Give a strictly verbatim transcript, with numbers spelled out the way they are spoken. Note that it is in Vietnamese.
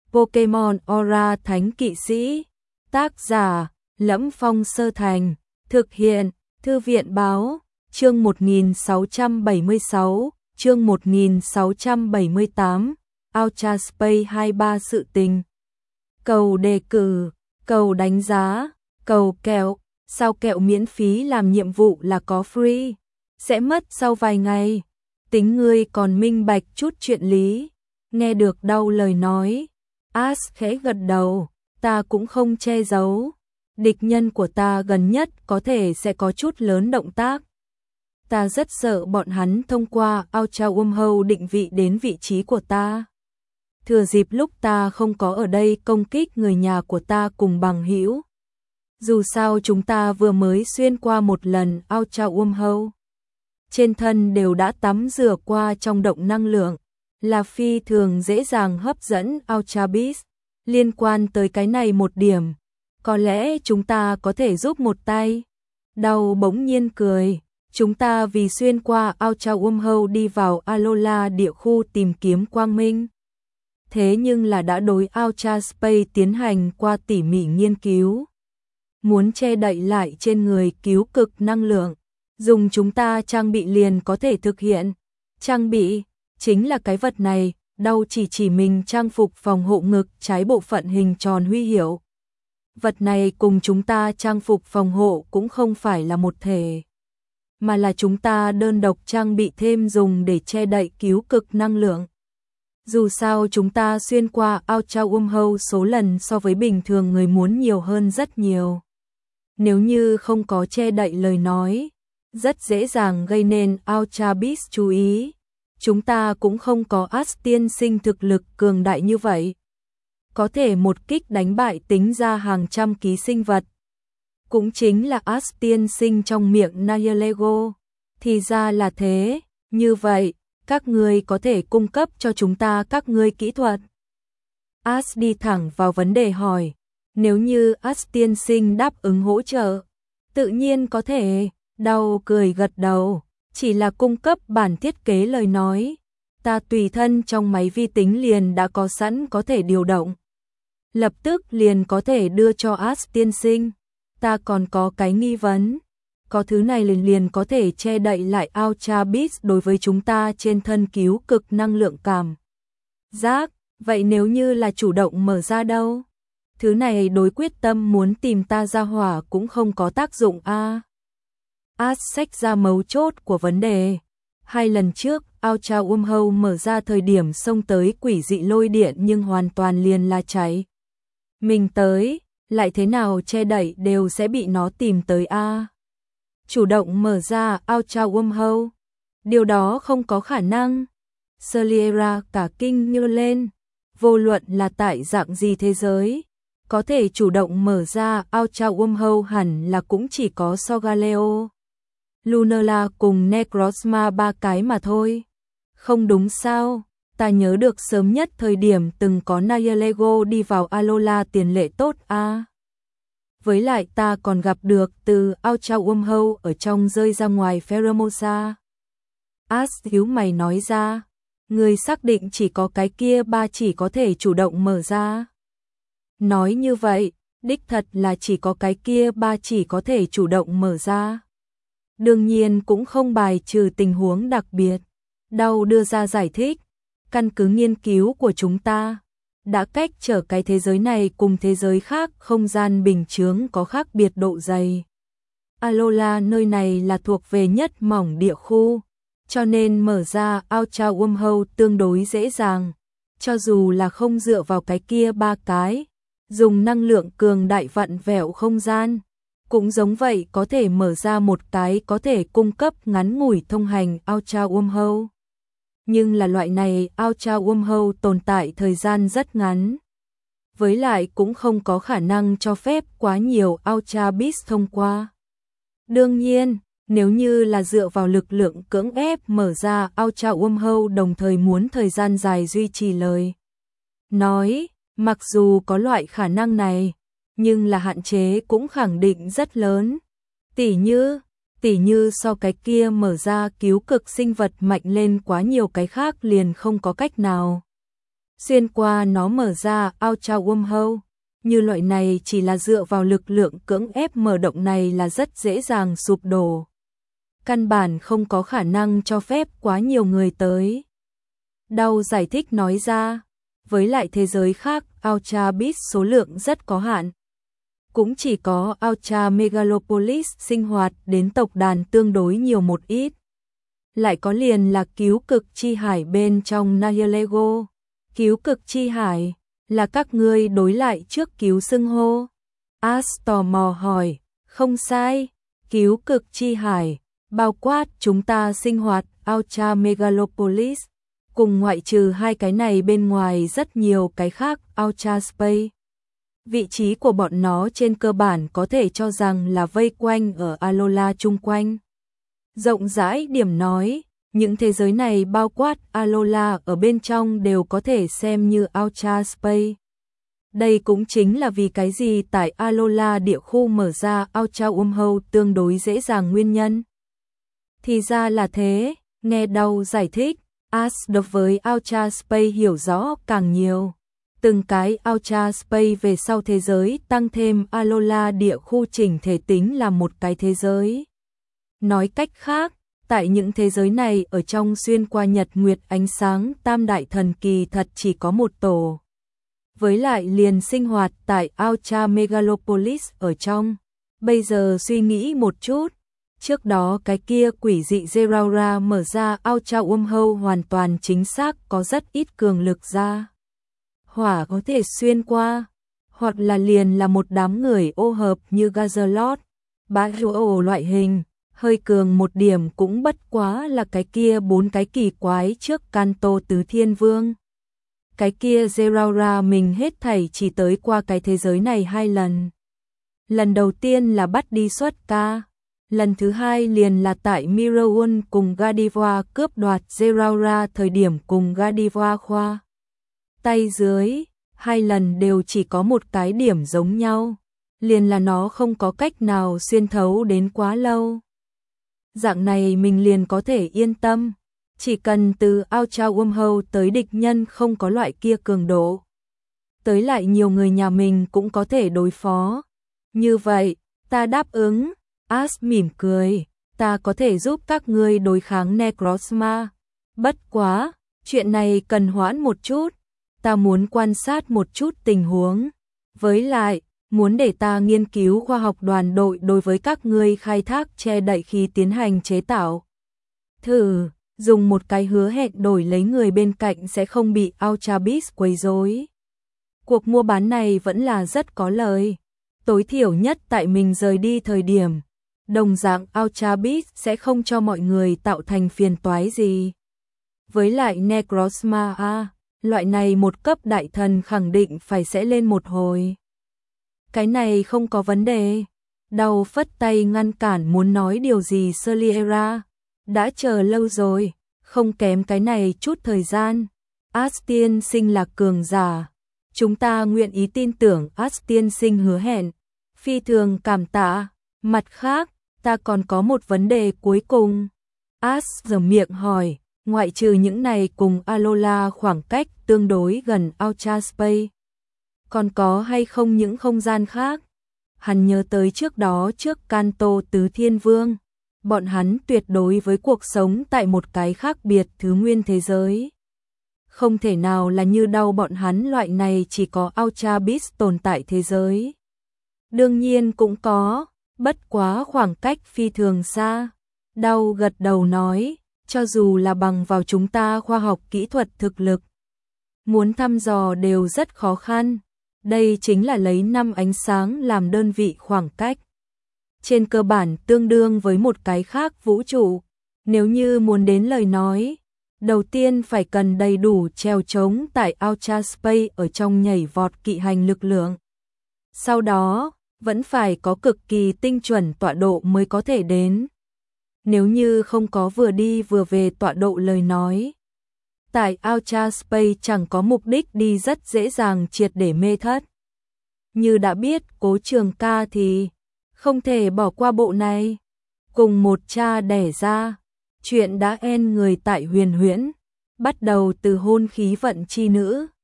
Pokemon Aura Thánh Kỵ Sĩ. Tác giả: Lẫm Phong Sơ Thành. Thực hiện: Thư viện báo. Chương một nghìn sáu trăm bảy mươi sáu, chương một nghìn sáu trăm bảy mươi tám, Ultra Space hai mươi ba sự tình. Cầu đề cử, cầu đánh giá, cầu kẹo, sao kẹo miễn phí làm nhiệm vụ là có free, sẽ mất sau vài ngày. Tính ngươi còn minh bạch chút chuyện lý. Nghe được đau lời nói, Ash khẽ gật đầu, ta cũng không che giấu. Địch nhân của ta gần nhất có thể sẽ có chút lớn động tác. Ta rất sợ bọn hắn thông qua Ultra Wormhole định vị đến vị trí của ta. Thừa dịp lúc ta không có ở đây công kích người nhà của ta cùng bằng hữu. Dù sao chúng ta vừa mới xuyên qua một lần Ultra Wormhole. Trên thân đều đã tắm rửa qua trong động năng lượng, là phi thường dễ dàng hấp dẫn Ultra Beast. Liên quan tới cái này một điểm, có lẽ chúng ta có thể giúp một tay. Đau bỗng nhiên cười, chúng ta vì xuyên qua Ultra Wormhole đi vào Alola địa khu tìm kiếm quang minh. Thế nhưng là đã đối Ultra Space tiến hành qua tỉ mỉ nghiên cứu. Muốn che đậy lại trên người cứu cực năng lượng, dùng chúng ta trang bị liền có thể thực hiện. Trang bị, chính là cái vật này, đau chỉ chỉ mình trang phục phòng hộ ngực trái bộ phận hình tròn huy hiệu. Vật này cùng chúng ta trang phục phòng hộ cũng không phải là một thể, mà là chúng ta đơn độc trang bị thêm dùng để che đậy cứu cực năng lượng. Dù sao chúng ta xuyên qua Ultra Wormhole số lần so với bình thường người muốn nhiều hơn rất nhiều. Nếu như không có che đậy lời nói, rất dễ dàng gây nên Ultra Beast chú ý. Chúng ta cũng không có Ash tiên sinh thực lực cường đại như vậy. Có thể một kích đánh bại tính ra hàng trăm ký sinh vật. Cũng chính là Ash tiên sinh trong miệng Nihilego. Thì ra là thế, như vậy, các ngươi có thể cung cấp cho chúng ta các ngươi kỹ thuật. Ash đi thẳng vào vấn đề hỏi, nếu như Ash tiên sinh đáp ứng hỗ trợ, tự nhiên có thể. Đau cười gật đầu, chỉ là cung cấp bản thiết kế lời nói. Ta tùy thân trong máy vi tính liền đã có sẵn có thể điều động. Lập tức liền có thể đưa cho Ash tiên sinh. Ta còn có cái nghi vấn. Có thứ này liền liền có thể che đậy lại Ultra Beast đối với chúng ta trên thân cứu cực năng lượng cảm giác. Vậy nếu như là chủ động mở ra đâu? Thứ này đối quyết tâm muốn tìm ta ra hỏa cũng không có tác dụng a. À. Ash xách ra mấu chốt của vấn đề. Hai lần trước, Ultra Wormhole mở ra thời điểm xông tới quỷ dị lôi điện nhưng hoàn toàn liền là cháy. Mình tới, lại thế nào che đậy đều sẽ bị nó tìm tới a. À. Chủ động mở ra Ultra Wormhole. Điều đó không có khả năng. Saliera cả kinh như lên. Vô luận là tại dạng gì thế giới, có thể chủ động mở ra Ultra Wormhole hẳn là cũng chỉ có Solgaleo, Lunala cùng Necrozma ba cái mà thôi. Không đúng sao? Ta nhớ được sớm nhất thời điểm từng có Nihilego đi vào Alola tiền lệ tốt a. À. Với lại ta còn gặp được từ Ultra Wormhole ở trong rơi ra ngoài Pheromosa. Ash hiếu mày nói ra, người xác định chỉ có cái kia ba chỉ có thể chủ động mở ra. Nói như vậy, đích thật là chỉ có cái kia ba chỉ có thể chủ động mở ra. Đương nhiên cũng không bài trừ tình huống đặc biệt. Đau đưa ra giải thích, căn cứ nghiên cứu của chúng ta, đã cách trở cái thế giới này cùng thế giới khác không gian bình chướng có khác biệt độ dày. Alola nơi này là thuộc về nhất mỏng địa khu, cho nên mở ra Ultra Wormhole tương đối dễ dàng. Cho dù là không dựa vào cái kia ba cái, dùng năng lượng cường đại vặn vẹo không gian, cũng giống vậy có thể mở ra một cái có thể cung cấp ngắn ngủi thông hành Ultra Wormhole. Nhưng là loại này Ultra Wormhole tồn tại thời gian rất ngắn. Với lại cũng không có khả năng cho phép quá nhiều Ultra Beast thông qua. Đương nhiên, nếu như là dựa vào lực lượng cưỡng ép mở ra Ultra Wormhole đồng thời muốn thời gian dài duy trì lời nói, mặc dù có loại khả năng này, nhưng là hạn chế cũng khẳng định rất lớn. Tỉ như, tỉ như so cái kia mở ra cứu cực sinh vật mạnh lên quá nhiều cái khác liền không có cách nào. xuyên qua nó mở ra Ultra Wormhole. Như loại này chỉ là dựa vào lực lượng cưỡng ép mở động này là rất dễ dàng sụp đổ. Căn bản không có khả năng cho phép quá nhiều người tới. Đau giải thích nói ra, với lại thế giới khác, Ultra Beast số lượng rất có hạn. Cũng chỉ có Ultra Megalopolis sinh hoạt đến tộc đàn tương đối nhiều một ít. Lại có liền là cứu cực chi hải bên trong Nihilego. Cứu cực chi hải là các ngươi đối lại trước cứu xưng hô. As tò mò hỏi, không sai, cứu cực chi hải, bao quát chúng ta sinh hoạt Ultra Megalopolis, cùng ngoại trừ hai cái này bên ngoài rất nhiều cái khác Ultra Space. Vị trí của bọn nó trên cơ bản có thể cho rằng là vây quanh ở Alola chung quanh. Rộng rãi điểm nói, những thế giới này bao quát Alola ở bên trong đều có thể xem như Ultra Space. Đây cũng chính là vì cái gì tại Alola địa khu mở ra Ultra Wormhole tương đối dễ dàng nguyên nhân. Thì ra là thế, nghe Đau giải thích, As đối với Ultra Space hiểu rõ càng nhiều. Từng cái Ultra Space về sau thế giới tăng thêm Alola địa khu chỉnh thể tính là một cái thế giới. Nói cách khác, tại những thế giới này ở trong xuyên qua nhật nguyệt ánh sáng tam đại thần kỳ thật chỉ có một tổ. Với lại liền sinh hoạt tại Ultra Megalopolis ở trong. Bây giờ suy nghĩ một chút, trước đó cái kia quỷ dị Zeraora mở ra Ultra Wormhole hoàn toàn chính xác có rất ít cường lực ra. Hỏa có thể xuyên qua, hoặc là liền là một đám người ô hợp như Gazalot, Baruo loại hình, hơi cường một điểm cũng bất quá là cái kia bốn cái kỳ quái trước Kanto Tứ Thiên Vương. Cái kia Zeraora mình hết thảy chỉ tới qua cái thế giới này hai lần. Lần đầu tiên là bắt đi xuất ca, lần thứ hai liền là tại Mirrorworld cùng Gardevoir cướp đoạt Zeraora thời điểm cùng Gardevoir khoa tay dưới, hai lần đều chỉ có một cái điểm giống nhau, liền là nó không có cách nào xuyên thấu đến quá lâu. Dạng này mình liền có thể yên tâm, chỉ cần từ Ultra Wormhole tới địch nhân không có loại kia cường độ. Tới lại nhiều người nhà mình cũng có thể đối phó. Như vậy, ta đáp ứng, As mỉm cười, ta có thể giúp các ngươi đối kháng Necrozma. Bất quá, chuyện này cần hoãn một chút. Ta muốn quan sát một chút tình huống, với lại, muốn để ta nghiên cứu khoa học đoàn đội đối với các ngươi khai thác che đậy khi tiến hành chế tạo. Thử, dùng một cái hứa hẹn đổi lấy người bên cạnh sẽ không bị Ultra Beast quấy rối. Cuộc mua bán này vẫn là rất có lời, tối thiểu nhất tại mình rời đi thời điểm, đồng dạng Ultra Beast sẽ không cho mọi người tạo thành phiền toái gì. Với lại Necrozma a loại này một cấp đại thần khẳng định phải sẽ lên một hồi. Cái này không có vấn đề. Đau phất tay ngăn cản muốn nói điều gì Saliera. Đã chờ lâu rồi, không kém cái này chút thời gian. As tiên sinh là cường giả. Chúng ta nguyện ý tin tưởng As tiên sinh hứa hẹn. Phi thường cảm tạ. Mặt khác, ta còn có một vấn đề cuối cùng. As giở miệng hỏi. Ngoại trừ những này cùng Alola khoảng cách tương đối gần Ultra Space, còn có hay không những không gian khác? Hắn nhớ tới trước đó trước Kanto Tứ Thiên Vương, bọn hắn tuyệt đối với cuộc sống tại một cái khác biệt thứ nguyên thế giới. Không thể nào là như Đau bọn hắn loại này chỉ có Ultra Beast tồn tại thế giới. Đương nhiên cũng có, bất quá khoảng cách phi thường xa. Đau gật đầu nói, cho dù là bằng vào chúng ta khoa học kỹ thuật thực lực, muốn thăm dò đều rất khó khăn. Đây chính là lấy năm ánh sáng làm đơn vị khoảng cách. Trên cơ bản tương đương với một cái khác vũ trụ. Nếu như muốn đến lời nói, đầu tiên phải cần đầy đủ treo trống tại Ultra Space ở trong nhảy vọt kỵ hành lực lượng. Sau đó, vẫn phải có cực kỳ tinh chuẩn tọa độ mới có thể đến. Nếu như không có vừa đi vừa về tọa độ lời nói, tại Ultra Space chẳng có mục đích đi rất dễ dàng triệt để mê thất. Như đã biết Cố Trường Ca thì không thể bỏ qua bộ này. Cùng một cha đẻ ra, chuyện đã en người tại Huyền Huyễn, bắt đầu từ hôn khí vận chi nữ.